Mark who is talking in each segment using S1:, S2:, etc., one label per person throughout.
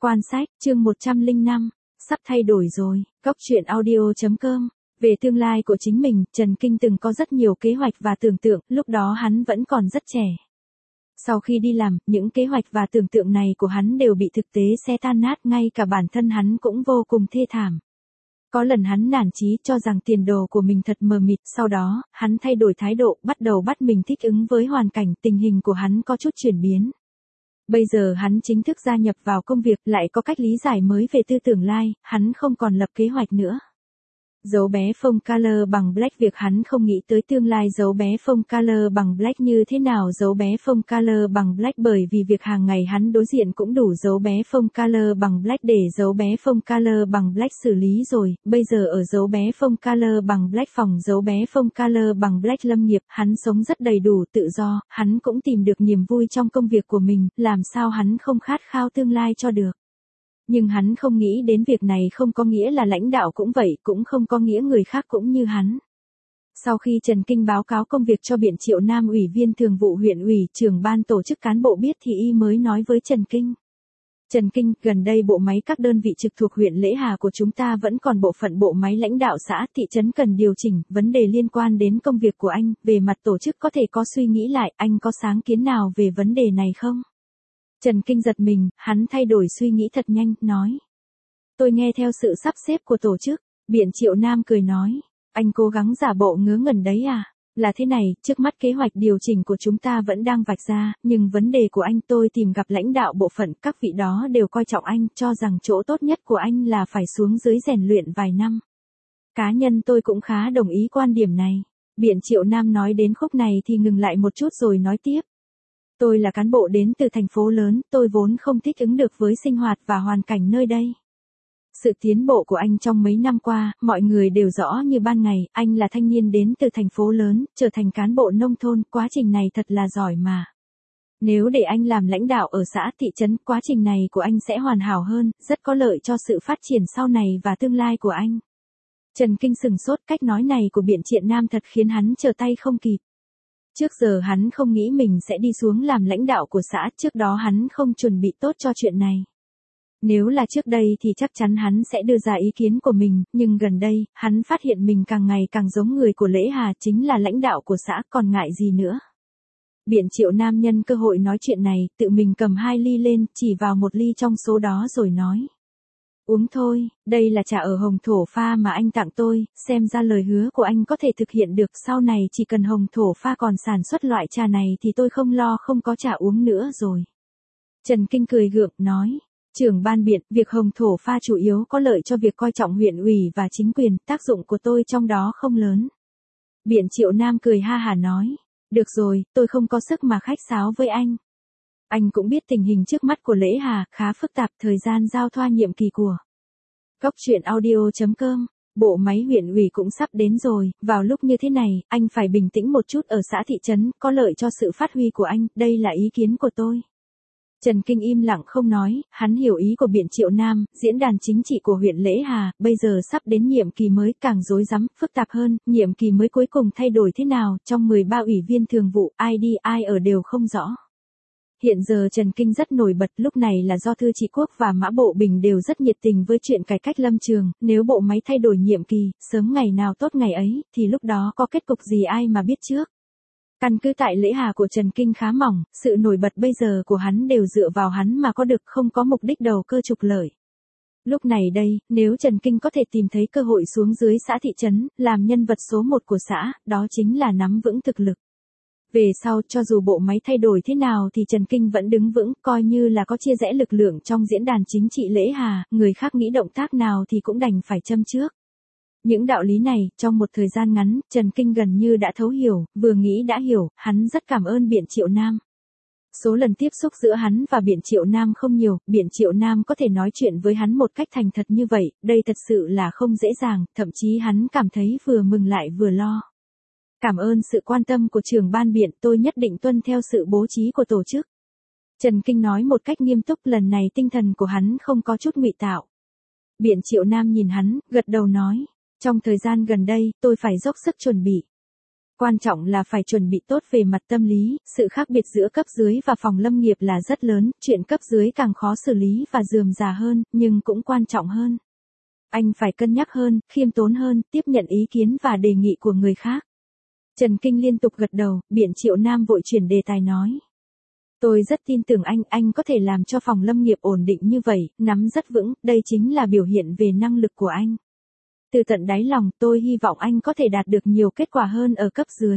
S1: Quan sách, chương 105, sắp thay đổi rồi, Góc truyện audio.com. Về tương lai của chính mình, Trần Kinh từng có rất nhiều kế hoạch và tưởng tượng, lúc đó hắn vẫn còn rất trẻ. Sau khi đi làm, những kế hoạch và tưởng tượng này của hắn đều bị thực tế xé tan nát, ngay cả bản thân hắn cũng vô cùng thê thảm. Có lần hắn nản chí cho rằng tiền đồ của mình thật mờ mịt, sau đó, hắn thay đổi thái độ, bắt đầu bắt mình thích ứng với hoàn cảnh, tình hình của hắn có chút chuyển biến. Bây giờ hắn chính thức gia nhập vào công việc, lại có cách lý giải mới về tư tưởng lai, hắn không còn lập kế hoạch nữa. Dấu bé phông color bằng black, việc hắn không nghĩ tới tương lai dấu bé phông color bằng black như thế nào dấu bé phông color bằng black, bởi vì việc hàng ngày hắn đối diện cũng đủ dấu bé phông color bằng black để dấu bé phông color bằng black xử lý rồi, bây giờ ở dấu bé phông color bằng black phòng dấu bé phông color bằng black lâm nghiệp, hắn sống rất đầy đủ tự do, hắn cũng tìm được niềm vui trong công việc của mình, làm sao hắn không khát khao tương lai cho được. Nhưng hắn không nghĩ đến việc này không có nghĩa là lãnh đạo cũng vậy, cũng không có nghĩa người khác cũng như hắn. Sau khi Trần Kinh báo cáo công việc cho Biện Triệu Nam, ủy viên thường vụ huyện ủy, trưởng ban tổ chức cán bộ biết thì y mới nói với Trần Kinh. Trần Kinh, gần đây bộ máy các đơn vị trực thuộc huyện Lễ Hà của chúng ta vẫn còn bộ phận bộ máy lãnh đạo xã, thị trấn cần điều chỉnh, vấn đề liên quan đến công việc của anh, về mặt tổ chức có thể có suy nghĩ lại, anh có sáng kiến nào về vấn đề này không? Trần Kinh giật mình, hắn thay đổi suy nghĩ thật nhanh, nói. Tôi nghe theo sự sắp xếp của tổ chức. Biện Triệu Nam cười nói. Anh cố gắng giả bộ ngớ ngẩn đấy à? Là thế này, trước mắt kế hoạch điều chỉnh của chúng ta vẫn đang vạch ra, nhưng vấn đề của anh tôi tìm gặp lãnh đạo bộ phận, các vị đó đều coi trọng anh, cho rằng chỗ tốt nhất của anh là phải xuống dưới rèn luyện vài năm. Cá nhân tôi cũng khá đồng ý quan điểm này. Biện Triệu Nam nói đến khúc này thì ngừng lại một chút rồi nói tiếp. Tôi là cán bộ đến từ thành phố lớn, tôi vốn không thích ứng được với sinh hoạt và hoàn cảnh nơi đây. Sự tiến bộ của anh trong mấy năm qua, mọi người đều rõ như ban ngày, anh là thanh niên đến từ thành phố lớn, trở thành cán bộ nông thôn, quá trình này thật là giỏi mà. Nếu để anh làm lãnh đạo ở xã thị trấn, quá trình này của anh sẽ hoàn hảo hơn, rất có lợi cho sự phát triển sau này và tương lai của anh. Trần Kinh sừng sốt, cách nói này của Biện Triệu Nam thật khiến hắn trở tay không kịp. Trước giờ hắn không nghĩ mình sẽ đi xuống làm lãnh đạo của xã, trước đó hắn không chuẩn bị tốt cho chuyện này. Nếu là trước đây thì chắc chắn hắn sẽ đưa ra ý kiến của mình, nhưng gần đây, hắn phát hiện mình càng ngày càng giống người của Lễ Hà, chính là lãnh đạo của xã, còn ngại gì nữa. Biện Triệu Nam nhân cơ hội nói chuyện này, tự mình cầm 2 ly lên, chỉ vào một ly trong số đó rồi nói. Uống thôi, đây là trà ở Hồng Thổ pha mà anh tặng tôi, xem ra lời hứa của anh có thể thực hiện được, sau này chỉ cần Hồng Thổ pha còn sản xuất loại trà này thì tôi không lo không có trà uống nữa rồi. Trần Kinh cười gượng, nói, trưởng ban Biện, việc Hồng Thổ pha chủ yếu có lợi cho việc coi trọng huyện ủy và chính quyền, tác dụng của tôi trong đó không lớn. Biện Triệu Nam cười ha hả nói, được rồi, tôi không có sức mà khách sáo với anh. Anh cũng biết tình hình trước mắt của Lễ Hà khá phức tạp, thời gian giao thoa nhiệm kỳ của Góc truyện audio.com, bộ máy huyện ủy cũng sắp đến rồi, vào lúc như thế này, anh phải bình tĩnh một chút ở xã thị trấn, có lợi cho sự phát huy của anh, đây là ý kiến của tôi. Trần Kinh im lặng không nói, hắn hiểu ý của Biện Triệu Nam, diễn đàn chính trị của huyện Lễ Hà, bây giờ sắp đến nhiệm kỳ mới càng rối rắm, phức tạp hơn, nhiệm kỳ mới cuối cùng thay đổi thế nào, trong 13 ủy viên thường vụ, ai đi ai ở đều không rõ. Hiện giờ Trần Kinh rất nổi bật, lúc này là do Thư Trị Quốc và Mã Bộ Bình đều rất nhiệt tình với chuyện cải cách lâm trường, nếu bộ máy thay đổi nhiệm kỳ, sớm ngày nào tốt ngày ấy, thì lúc đó có kết cục gì ai mà biết trước. Căn cứ tại Lễ Hà của Trần Kinh khá mỏng, sự nổi bật bây giờ của hắn đều dựa vào hắn mà có được, không có mục đích đầu cơ trục lợi. Lúc này đây, nếu Trần Kinh có thể tìm thấy cơ hội xuống dưới xã thị trấn, làm nhân vật số 1 của xã, đó chính là nắm vững thực lực. Về sau, cho dù bộ máy thay đổi thế nào thì Trần Kinh vẫn đứng vững, coi như là có chia rẽ lực lượng trong diễn đàn chính trị Lễ Hà, người khác nghĩ động tác nào thì cũng đành phải châm trước. Những đạo lý này, trong một thời gian ngắn, Trần Kinh gần như đã thấu hiểu, vừa nghĩ đã hiểu, hắn rất cảm ơn Biện Triệu Nam. Số lần tiếp xúc giữa hắn và Biện Triệu Nam không nhiều, Biện Triệu Nam có thể nói chuyện với hắn một cách thành thật như vậy, đây thật sự là không dễ dàng, thậm chí hắn cảm thấy vừa mừng lại vừa lo. Cảm ơn sự quan tâm của trưởng ban Biện, tôi nhất định tuân theo sự bố trí của tổ chức. Trần Kinh nói một cách nghiêm túc, lần này tinh thần của hắn không có chút ngụy tạo. Biện Triệu Nam nhìn hắn, gật đầu nói, trong thời gian gần đây, tôi phải dốc sức chuẩn bị. Quan trọng là phải chuẩn bị tốt về mặt tâm lý, sự khác biệt giữa cấp dưới và phòng lâm nghiệp là rất lớn, chuyện cấp dưới càng khó xử lý và rườm rà hơn, nhưng cũng quan trọng hơn. Anh phải cân nhắc hơn, khiêm tốn hơn, tiếp nhận ý kiến và đề nghị của người khác. Trần Kinh liên tục gật đầu, Biện Triệu Nam vội chuyển đề tài nói. Tôi rất tin tưởng anh có thể làm cho phòng lâm nghiệp ổn định như vậy, nắm rất vững, đây chính là biểu hiện về năng lực của anh. Từ tận đáy lòng tôi hy vọng anh có thể đạt được nhiều kết quả hơn ở cấp dưới.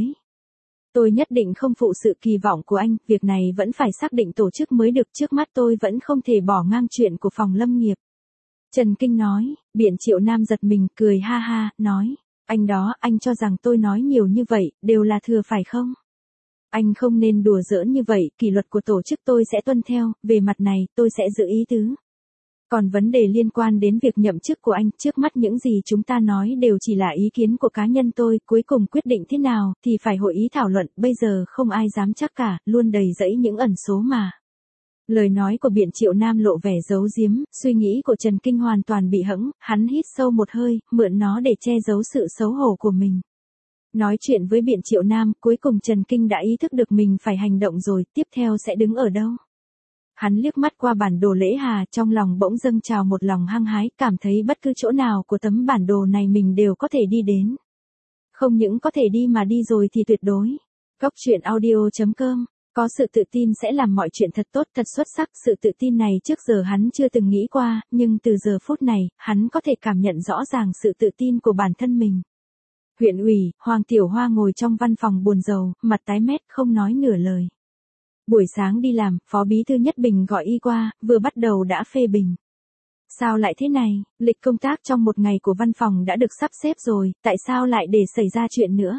S1: Tôi nhất định không phụ sự kỳ vọng của anh, việc này vẫn phải xác định tổ chức mới được, trước mắt tôi vẫn không thể bỏ ngang chuyện của phòng lâm nghiệp. Trần Kinh nói, Biện Triệu Nam giật mình, cười ha ha, nói, anh cho rằng tôi nói nhiều như vậy, đều là thừa phải không? Anh không nên đùa giỡn như vậy, kỷ luật của tổ chức tôi sẽ tuân theo, về mặt này, tôi sẽ giữ ý tứ. Còn vấn đề liên quan đến việc nhậm chức của anh, trước mắt những gì chúng ta nói đều chỉ là ý kiến của cá nhân tôi, cuối cùng quyết định thế nào, thì phải hội ý thảo luận, bây giờ không ai dám chắc cả, luôn đầy rẫy những ẩn số mà. Lời nói của Biện Triệu Nam lộ vẻ giấu giếm, suy nghĩ của Trần Kinh hoàn toàn bị hẫng, hắn hít sâu một hơi, mượn nó để che giấu sự xấu hổ của mình. Nói chuyện với Biện Triệu Nam, cuối cùng Trần Kinh đã ý thức được mình phải hành động rồi, tiếp theo sẽ đứng ở đâu. Hắn liếc mắt qua bản đồ Lễ Hà, trong lòng bỗng dâng trào một lòng hăng hái, cảm thấy bất cứ chỗ nào của tấm bản đồ này mình đều có thể đi đến. Không những có thể đi mà đi rồi thì tuyệt đối. Góc truyện audio.com. Có sự tự tin sẽ làm mọi chuyện thật tốt, thật xuất sắc, sự tự tin này trước giờ hắn chưa từng nghĩ qua, nhưng từ giờ phút này, hắn có thể cảm nhận rõ ràng sự tự tin của bản thân mình. Huyện ủy, Hoàng Tiểu Hoa ngồi trong văn phòng buồn rầu, mặt tái mét không nói nửa lời. Buổi sáng đi làm, Phó Bí thư Nhất Bình gọi y qua, vừa bắt đầu đã phê bình. Sao lại thế này, lịch công tác trong một ngày của văn phòng đã được sắp xếp rồi, tại sao lại để xảy ra chuyện nữa?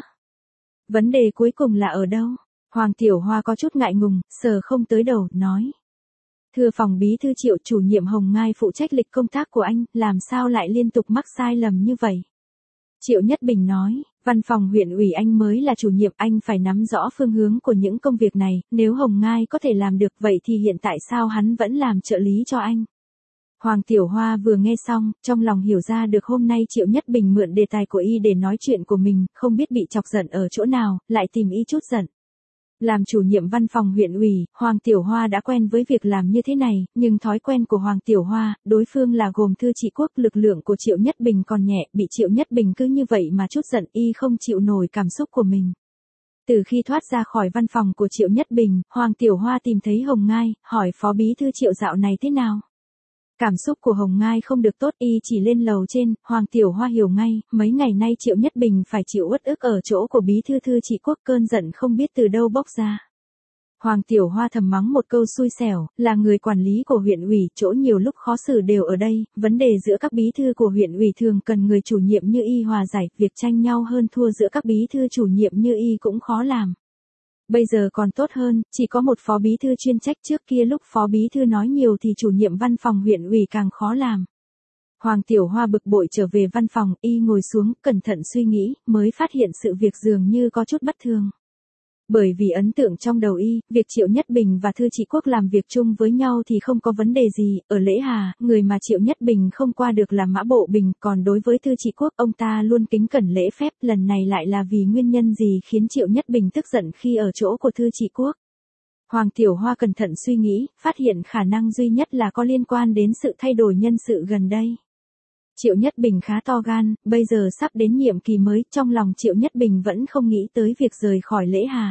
S1: Vấn đề cuối cùng là ở đâu? Hoàng Tiểu Hoa có chút ngại ngùng, sờ không tới đầu, nói. Thưa phòng bí thư Triệu, chủ nhiệm Hồng Ngai phụ trách lịch công tác của anh, làm sao lại liên tục mắc sai lầm như vậy? Triệu Nhất Bình nói, văn phòng huyện ủy anh mới là chủ nhiệm, anh phải nắm rõ phương hướng của những công việc này, nếu Hồng Ngai có thể làm được vậy thì hiện tại sao hắn vẫn làm trợ lý cho anh? Hoàng Tiểu Hoa vừa nghe xong, trong lòng hiểu ra được hôm nay Triệu Nhất Bình mượn đề tài của y để nói chuyện của mình, không biết bị chọc giận ở chỗ nào, lại tìm y chút giận. Làm chủ nhiệm văn phòng huyện ủy, Hoàng Tiểu Hoa đã quen với việc làm như thế này, nhưng thói quen của Hoàng Tiểu Hoa, đối phương là gồm Thư Trị Quốc, lực lượng của Triệu Nhất Bình còn nhẹ, bị Triệu Nhất Bình cứ như vậy mà chút giận, y không chịu nổi cảm xúc của mình. Từ khi thoát ra khỏi văn phòng của Triệu Nhất Bình, Hoàng Tiểu Hoa tìm thấy Hồng Ngai, hỏi Phó Bí thư Triệu dạo này thế nào. Cảm xúc của Hồng Ngai không được tốt, y chỉ lên lầu trên, Hoàng Tiểu Hoa hiểu ngay, mấy ngày nay Triệu Nhất Bình phải chịu uất ức ở chỗ của Bí thư Thư Trị Quốc, cơn giận không biết từ đâu bốc ra. Hoàng Tiểu Hoa thầm mắng một câu xui xẻo, là người quản lý của huyện ủy, chỗ nhiều lúc khó xử đều ở đây, vấn đề giữa các bí thư của huyện ủy thường cần người chủ nhiệm như y hòa giải, việc tranh nhau hơn thua giữa các bí thư chủ nhiệm như y cũng khó làm. Bây giờ còn tốt hơn, chỉ có một phó bí thư chuyên trách, trước kia lúc phó bí thư nói nhiều thì chủ nhiệm văn phòng huyện ủy càng khó làm. Hoàng Tiểu Hoa bực bội trở về văn phòng, y ngồi xuống, cẩn thận suy nghĩ, mới phát hiện sự việc dường như có chút bất thường. Bởi vì ấn tượng trong đầu y, việc Triệu Nhất Bình và Thư Trị Quốc làm việc chung với nhau thì không có vấn đề gì, ở Lễ Hà, người mà Triệu Nhất Bình không qua được là Mã Bộ Bình, còn đối với Thư Trị Quốc, ông ta luôn kính cẩn lễ phép, lần này lại là vì nguyên nhân gì khiến Triệu Nhất Bình tức giận khi ở chỗ của Thư Trị Quốc. Hoàng Tiểu Hoa cẩn thận suy nghĩ, phát hiện khả năng duy nhất là có liên quan đến sự thay đổi nhân sự gần đây. Triệu Nhất Bình khá to gan, bây giờ sắp đến nhiệm kỳ mới, trong lòng Triệu Nhất Bình vẫn không nghĩ tới việc rời khỏi Lễ Hà.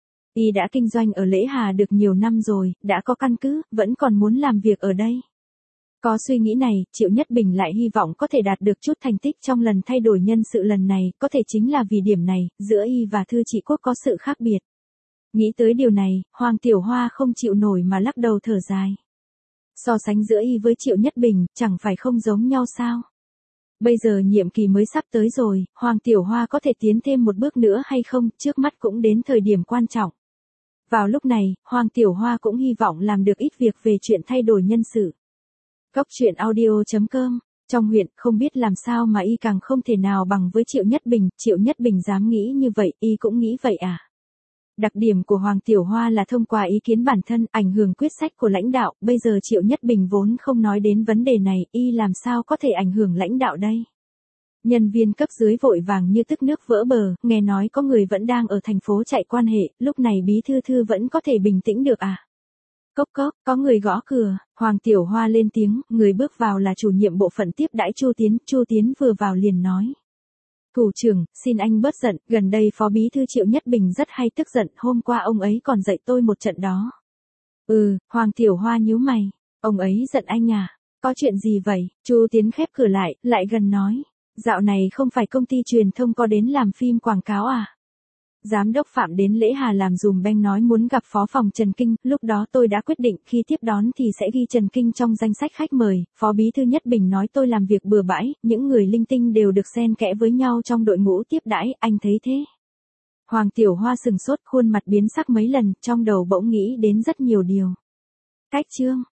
S1: Y đã kinh doanh ở Lễ Hà được nhiều năm rồi, đã có căn cứ, vẫn còn muốn làm việc ở đây. Có suy nghĩ này, Triệu Nhất Bình lại hy vọng có thể đạt được chút thành tích trong lần thay đổi nhân sự lần này, có thể chính là vì điểm này, giữa y và Thư Trị Quốc có sự khác biệt. Nghĩ tới điều này, Hoàng Tiểu Hoa không chịu nổi mà lắc đầu thở dài. So sánh giữa y với Triệu Nhất Bình, chẳng phải không giống nhau sao? Bây giờ nhiệm kỳ mới sắp tới rồi, Hoàng Tiểu Hoa có thể tiến thêm một bước nữa hay không, trước mắt cũng đến thời điểm quan trọng. Vào lúc này, Hoàng Tiểu Hoa cũng hy vọng làm được ít việc về chuyện thay đổi nhân sự. Góc truyện audio.com. Trong huyện, không biết làm sao mà y càng không thể nào bằng với Triệu Nhất Bình, Triệu Nhất Bình dám nghĩ như vậy, y cũng nghĩ vậy à? Đặc điểm của Hoàng Tiểu Hoa là thông qua ý kiến bản thân, ảnh hưởng quyết sách của lãnh đạo, bây giờ Triệu Nhất Bình vốn không nói đến vấn đề này, y làm sao có thể ảnh hưởng lãnh đạo đây? Nhân viên cấp dưới vội vàng như tức nước vỡ bờ, nghe nói có người vẫn đang ở thành phố chạy quan hệ, lúc này bí thư thư vẫn có thể bình tĩnh được à? Cốc cốc, có người gõ cửa, Hoàng Tiểu Hoa lên tiếng, người bước vào là chủ nhiệm bộ phận tiếp đãi Chu Tiến vừa vào liền nói. Thủ trưởng, xin anh bớt giận, gần đây phó bí thư Triệu Nhất Bình rất hay tức giận, hôm qua ông ấy còn dạy tôi một trận đó. Hoàng Tiểu Hoa nhíu mày, ông ấy giận anh à? Có chuyện gì vậy? Chu Tiến khép cửa lại gần nói. Dạo này không phải công ty truyền thông có đến làm phim quảng cáo à? Giám đốc Phạm đến Lễ Hà làm dùm beng nói muốn gặp phó phòng Trần Kinh, lúc đó tôi đã quyết định khi tiếp đón thì sẽ ghi Trần Kinh trong danh sách khách mời, phó bí thư Nhất Bình nói tôi làm việc bừa bãi, những người linh tinh đều được xen kẽ với nhau trong đội ngũ tiếp đãi, anh thấy thế? Hoàng Tiểu Hoa sừng sốt, khuôn mặt biến sắc mấy lần, trong đầu bỗng nghĩ đến rất nhiều điều. Cách chương